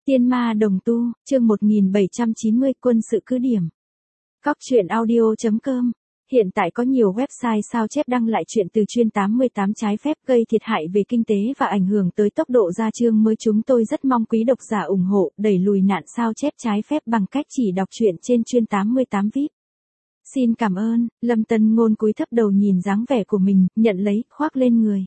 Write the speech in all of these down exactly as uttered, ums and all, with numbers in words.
Tiên ma đồng tu, chương một nghìn bảy trăm chín mươi, quân sự cứ điểm. Cóc truyện audio chấm com. Hiện tại có nhiều website sao chép đăng lại chuyện từ chuyên tám mươi tám trái phép gây thiệt hại về kinh tế và ảnh hưởng tới tốc độ ra chương mới. Chúng tôi rất mong quý độc giả ủng hộ, đẩy lùi nạn sao chép trái phép bằng cách chỉ đọc truyện trên chuyên tám mươi tám vi ai pi. Xin cảm ơn. Lâm Tân Ngôn cúi thấp đầu nhìn dáng vẻ của mình, nhận lấy, khoác lên người.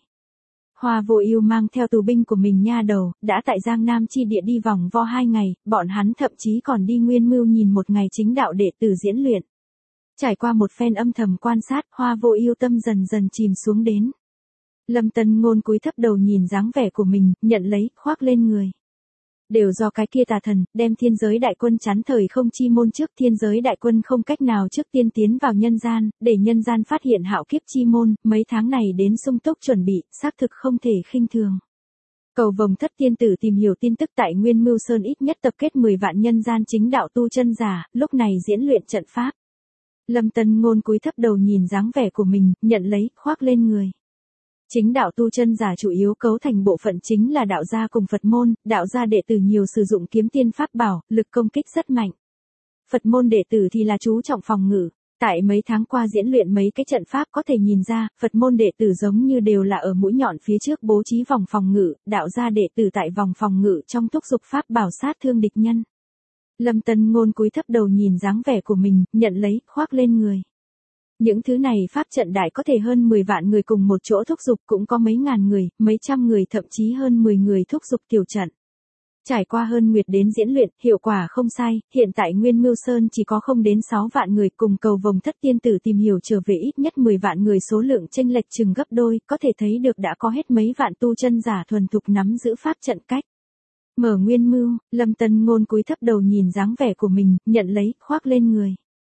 Hoa Vô Ưu mang theo tù binh của mình nha đầu, đã tại Giang Nam chi địa đi vòng vo hai ngày, bọn hắn thậm chí còn đi Nguyên Mưu nhìn một ngày chính đạo đệ tử diễn luyện. Trải qua một phen âm thầm quan sát, Hoa Vô Ưu tâm dần dần chìm xuống đến. Lâm Tân Ngôn cúi thấp đầu nhìn dáng vẻ của mình, nhận lấy, khoác lên người. Đều do cái kia tà thần, đem thiên giới đại quân chắn thời không chi môn trước. Thiên giới đại quân không cách nào trước tiên tiến vào nhân gian, để nhân gian phát hiện hạo kiếp chi môn, mấy tháng này đến sung túc chuẩn bị, xác thực không thể khinh thường. Cầu vồng thất tiên tử tìm hiểu tin tức tại Nguyên Mưu Sơn ít nhất tập kết mười vạn nhân gian chính đạo tu chân giả, lúc này diễn luyện trận pháp. Lâm Tân Ngôn cúi thấp đầu nhìn dáng vẻ của mình, nhận lấy, khoác lên người. Chính đạo tu chân giả chủ yếu cấu thành bộ phận chính là đạo gia cùng Phật môn, đạo gia đệ tử nhiều sử dụng kiếm tiên pháp bảo, lực công kích rất mạnh. Phật môn đệ tử thì là chú trọng phòng ngự. Tại mấy tháng qua diễn luyện mấy cái trận pháp có thể nhìn ra, Phật môn đệ tử giống như đều là ở mũi nhọn phía trước bố trí vòng phòng ngự, đạo gia đệ tử tại vòng phòng ngự trong thúc giục pháp bảo sát thương địch nhân. Lâm Tân Ngôn cúi thấp đầu nhìn dáng vẻ của mình, nhận lấy, khoác lên người. Những thứ này pháp trận đại có thể hơn mười vạn người cùng một chỗ thúc giục, cũng có mấy ngàn người, mấy trăm người thậm chí hơn mười người thúc giục tiểu trận. Trải qua hơn nguyệt đến diễn luyện, hiệu quả không sai, hiện tại Nguyên Mưu Sơn chỉ có không đến sáu vạn người, cùng cầu vồng thất tiên tử tìm hiểu trở về ít nhất mười vạn người, số lượng chênh lệch chừng gấp đôi, có thể thấy được đã có hết mấy vạn tu chân giả thuần thục nắm giữ pháp trận cách. Mở Nguyên Mưu, Lâm Tân Ngôn cúi thấp đầu nhìn dáng vẻ của mình, nhận lấy, khoác lên người.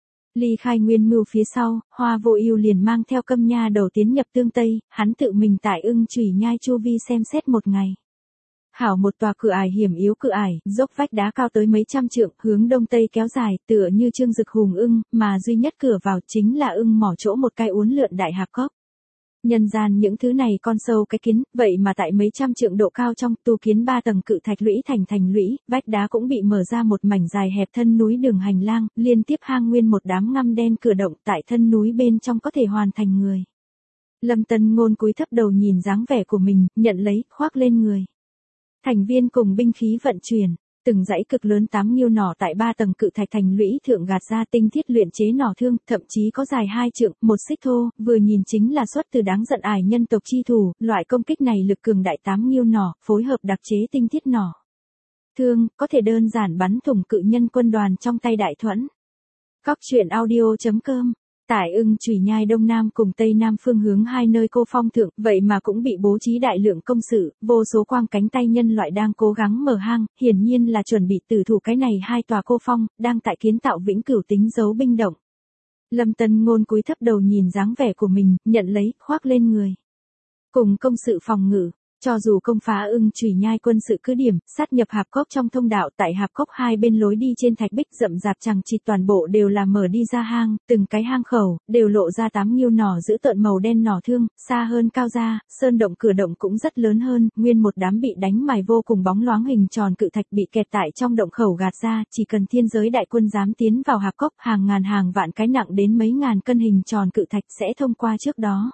Ly khai Nguyên Mưu phía sau, Hoa Vô Ưu liền mang theo Câm nha đầu tiến nhập Tương Tây, hắn tự mình tại Ưng Chủy Nhai chu vi xem xét một ngày. Hảo một tòa cửa ải hiểm yếu cửa ải, dốc vách đá cao tới mấy trăm trượng, hướng đông tây kéo dài, tựa như Trương Dực hùng ưng, mà duy nhất cửa vào chính là ưng mỏ chỗ một cái uốn lượn đại hạp cốc. Nhân gian những thứ này con sâu cái kiến, vậy mà tại mấy trăm trượng độ cao trong tu kiến ba tầng cự thạch lũy thành thành lũy, vách đá cũng bị mở ra một mảnh dài hẹp thân núi đường hành lang, liên tiếp hang nguyên một đám ngăm đen cửa động tại thân núi bên trong có thể hoàn thành người. Lâm Tân Ngôn cúi thấp đầu nhìn dáng vẻ của mình, nhận lấy, khoác lên người. Thành viên cùng binh khí vận chuyển. Từng dãy cực lớn tám nghiêu nỏ tại ba tầng cự thạch thành lũy thượng gạt ra tinh thiết luyện chế nỏ thương, thậm chí có dài hai trượng, một xích thô, vừa nhìn chính là xuất từ đáng giận ải nhân tộc chi thủ, loại công kích này lực cường đại tám nghiêu nỏ, phối hợp đặc chế tinh thiết nỏ thương, có thể đơn giản bắn thủng cự nhân quân đoàn trong tay đại thuẫn. Cóc truyện audio chấm com. Tại Ưng Chủy Nhai đông nam cùng tây nam phương hướng hai nơi cô phong thượng, vậy mà cũng bị bố trí đại lượng công sự, vô số quang cánh tay nhân loại đang cố gắng mở hang, hiển nhiên là chuẩn bị tử thủ cái này hai tòa cô phong, đang tại kiến tạo vĩnh cửu tính dấu binh động. Lâm Tân Ngôn cúi thấp đầu nhìn dáng vẻ của mình, nhận lấy, khoác lên người. Cùng công sự phòng ngự. Cho dù công phá Ưng Chủy Nhai quân sự cứ điểm, sát nhập hạp cốc trong thông đạo, tại hạp cốc hai bên lối đi trên thạch bích rậm rạp chằng chịt toàn bộ đều là mở đi ra hang, từng cái hang khẩu đều lộ ra tám nghiêu nỏ giữ tợn màu đen nỏ thương, xa hơn cao ra, sơn động cửa động cũng rất lớn hơn, nguyên một đám bị đánh mài vô cùng bóng loáng hình tròn cự thạch bị kẹt tại trong động khẩu gạt ra, chỉ cần thiên giới đại quân dám tiến vào hạp cốc, hàng ngàn hàng vạn cái nặng đến mấy ngàn cân hình tròn cự thạch sẽ thông qua trước đó.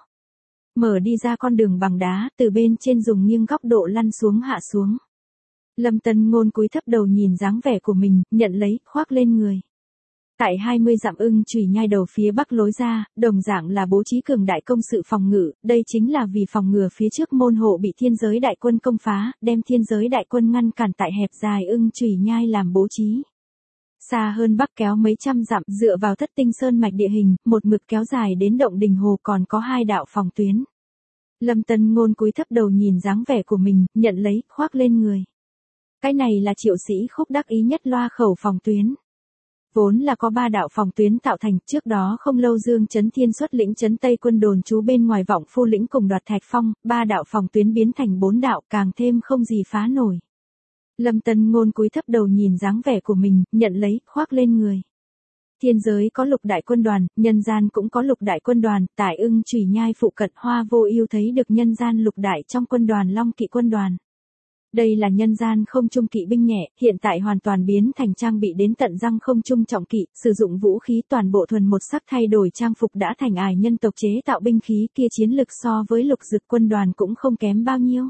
Mở đi ra con đường bằng đá, từ bên trên dùng nghiêng góc độ lăn xuống hạ xuống. Lâm Tân Ngôn cúi thấp đầu nhìn dáng vẻ của mình, nhận lấy, khoác lên người. Tại hai mươi dặm Ưng Chủy Nhai đầu phía bắc lối ra, đồng dạng là bố trí cường đại công sự phòng ngự, đây chính là vì phòng ngừa phía trước môn hộ bị thiên giới đại quân công phá, đem thiên giới đại quân ngăn cản tại hẹp dài Ưng Chủy Nhai làm bố trí. Xa hơn bắc kéo mấy trăm dặm, dựa vào thất tinh sơn mạch địa hình, một mực kéo dài đến động đình hồ còn có hai đạo phòng tuyến. Lâm Tân Ngôn cúi thấp đầu nhìn dáng vẻ của mình, nhận lấy, khoác lên người. Cái này là Triệu Sĩ Khúc đắc ý nhất loa khẩu phòng tuyến. Vốn là có ba đạo phòng tuyến tạo thành, trước đó không lâu Dương Chấn Thiên xuất lĩnh Chấn Tây quân đồn trú bên ngoài Vọng Phu lĩnh cùng đoạt Thạch Phong, ba đạo phòng tuyến biến thành bốn đạo, càng thêm không gì phá nổi. Lâm Tân Ngôn cúi thấp đầu nhìn dáng vẻ của mình, nhận lấy, khoác lên người. Thiên giới có lục đại quân đoàn, nhân gian cũng có lục đại quân đoàn, tại Ưng Chủy Nhai phụ cận Hoa Vô Ưu thấy được nhân gian lục đại trong quân đoàn Long Kỵ quân đoàn. Đây là nhân gian không trung kỵ binh nhẹ, hiện tại hoàn toàn biến thành trang bị đến tận răng không trung trọng kỵ, sử dụng vũ khí toàn bộ thuần một sắc thay đổi trang phục đã thành ải nhân tộc chế tạo binh khí kia chiến lực so với lục dực quân đoàn cũng không kém bao nhiêu.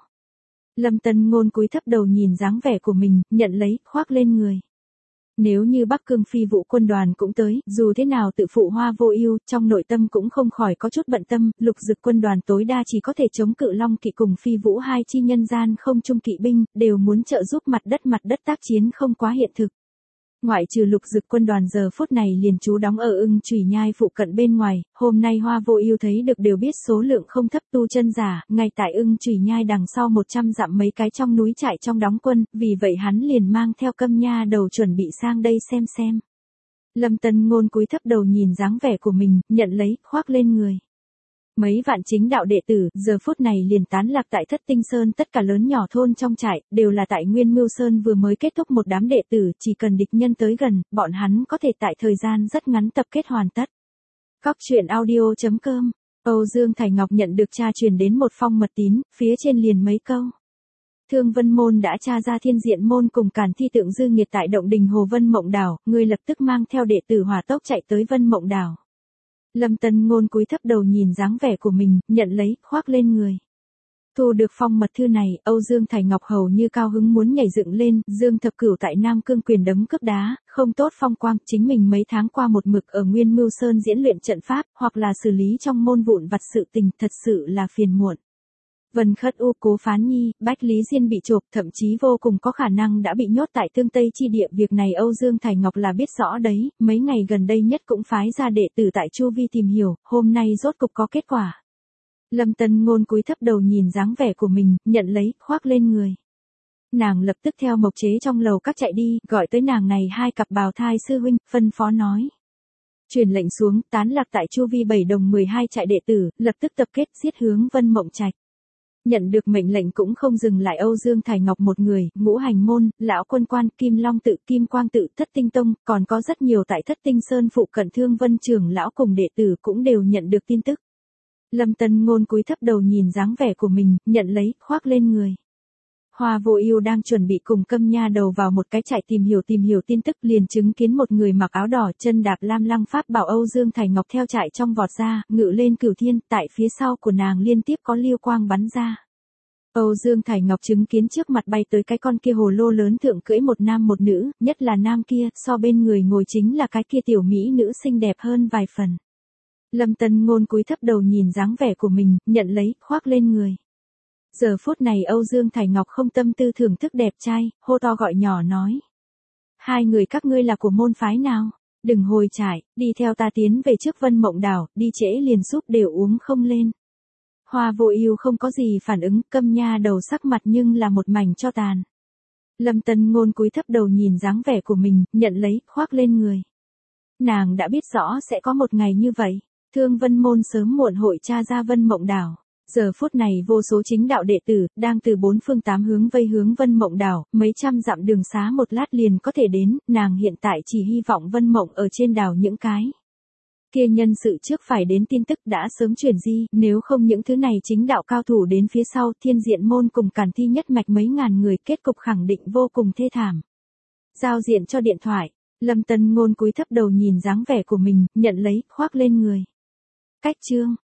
Lâm Tân Ngôn cúi thấp đầu nhìn dáng vẻ của mình, nhận lấy, khoác lên người. Nếu như Bắc Cương Phi Vũ quân đoàn cũng tới, dù thế nào tự phụ Hoa Vô Ưu, trong nội tâm cũng không khỏi có chút bận tâm, lục dực quân đoàn tối đa chỉ có thể chống cự Long Kỵ cùng Phi Vũ hai chi nhân gian không trung kỵ binh, đều muốn trợ giúp mặt đất mặt đất tác chiến không quá hiện thực. Ngoại trừ lục dực quân đoàn giờ phút này liền trú đóng ở Ưng Chùy Nhai phụ cận bên ngoài, hôm nay Hoa Vô Ưu thấy được đều biết số lượng không thấp tu chân giả, ngay tại Ưng Chùy Nhai đằng sau một trăm dặm mấy cái trong núi trại trong đóng quân, vì vậy hắn liền mang theo Câm Nha Đầu chuẩn bị sang đây xem xem. Lâm Tân Ngôn cúi thấp đầu nhìn dáng vẻ của mình, nhận lấy, khoác lên người. Mấy vạn chính đạo đệ tử, giờ phút này liền tán lạc tại Thất Tinh Sơn, tất cả lớn nhỏ thôn trong trại, đều là tại Nguyên Mưu Sơn vừa mới kết thúc một đám đệ tử, chỉ cần địch nhân tới gần, bọn hắn có thể tại thời gian rất ngắn tập kết hoàn tất. Góc truyện audio chấm com, Âu Dương Thải Ngọc nhận được cha truyền đến một phong mật tín, phía trên liền mấy câu. Thương Vân Môn đã tra ra Thiên Diện Môn cùng Càn Thi Tượng Dư Nghiệt tại động đình Hồ Vân Mộng Đảo, ngươi lập tức mang theo đệ tử hỏa tốc chạy tới Vân Mộng Đảo. Lâm Tân Ngôn cúi thấp đầu nhìn dáng vẻ của mình, nhận lấy, khoác lên người. Thu được phong mật thư này, Âu Dương Thải Ngọc hầu như cao hứng muốn nhảy dựng lên, Dương Thập Cửu tại Nam Cương quyền đấm cướp đá, không tốt phong quang, chính mình mấy tháng qua một mực ở Nguyên Mưu Sơn diễn luyện trận pháp, hoặc là xử lý trong môn vụn vặt sự tình, thật sự là phiền muộn. Vân Khất U, Cố Phán Nhi, Bách Lý Diên bị chộp, thậm chí vô cùng có khả năng đã bị nhốt tại Tương Tây chi địa, việc này Âu Dương Thải Ngọc là biết rõ đấy, mấy ngày gần đây nhất cũng phái ra đệ tử tại Chu Vi tìm hiểu, hôm nay rốt cục có kết quả. Lâm Tân Ngôn cúi thấp đầu nhìn dáng vẻ của mình, nhận lấy, khoác lên người. Nàng lập tức theo Mộc Chế trong lầu các chạy đi, gọi tới nàng này hai cặp bào thai sư huynh, phân phó nói. Truyền lệnh xuống, tán lạc tại Chu Vi bảy đồng mười hai trại đệ tử, lập tức tập kết giết hướng Vân Mộng Trạch. Nhận được mệnh lệnh cũng không dừng lại Âu Dương Thải Ngọc một người, Ngũ Hành Môn, Lão Quân Quan, Kim Long Tự, Kim Quang Tự, Thất Tinh Tông, còn có rất nhiều tại Thất Tinh Sơn phụ cận Thương Vân trưởng lão cùng đệ tử cũng đều nhận được tin tức. Lâm Tân Ngôn cúi thấp đầu nhìn dáng vẻ của mình, nhận lấy, khoác lên người. Hoa Vô Ưu đang chuẩn bị cùng Câm Nha Đầu vào một cái trại tìm hiểu tìm hiểu tin tức, liền chứng kiến một người mặc áo đỏ chân đạp lam lăng pháp bảo Âu Dương Thải Ngọc theo trại trong vọt ra, ngự lên cửu thiên, tại phía sau của nàng liên tiếp có liêu quang bắn ra. Âu Dương Thải Ngọc chứng kiến trước mặt bay tới cái con kia hồ lô lớn thượng cưỡi một nam một nữ, nhất là nam kia, so bên người ngồi chính là cái kia tiểu mỹ nữ xinh đẹp hơn vài phần. Lâm Tân Ngôn cúi thấp đầu nhìn dáng vẻ của mình, nhận lấy, khoác lên người. Giờ phút này Âu Dương Thải Ngọc không tâm tư thưởng thức đẹp trai, hô to gọi nhỏ nói. Hai người các ngươi là của môn phái nào? Đừng hồi trại, đi theo ta tiến về trước Vân Mộng Đảo, đi trễ liền súp đều uống không lên. Hoa Vô Ưu không có gì phản ứng, Câm Nha Đầu sắc mặt nhưng là một mảnh tro tàn. Lâm Tân Ngôn cúi thấp đầu nhìn dáng vẻ của mình, nhận lấy, khoác lên người. Nàng đã biết rõ sẽ có một ngày như vậy, Thương Vân Môn sớm muộn hội tra ra Vân Mộng Đảo. Giờ phút này vô số chính đạo đệ tử, đang từ bốn phương tám hướng vây hướng Vân Mộng Đảo, mấy trăm dặm đường xá một lát liền có thể đến, nàng hiện tại chỉ hy vọng Vân Mộng ở trên đảo những cái. Kia nhân sự trước phải đến tin tức đã sớm truyền di, nếu không những thứ này chính đạo cao thủ đến phía sau, Thiên Diện Môn cùng Càn Thi nhất mạch mấy ngàn người, kết cục khẳng định vô cùng thê thảm. Giao diện cho điện thoại, Lâm Tân Ngôn cúi thấp đầu nhìn dáng vẻ của mình, nhận lấy, khoác lên người. Cách chương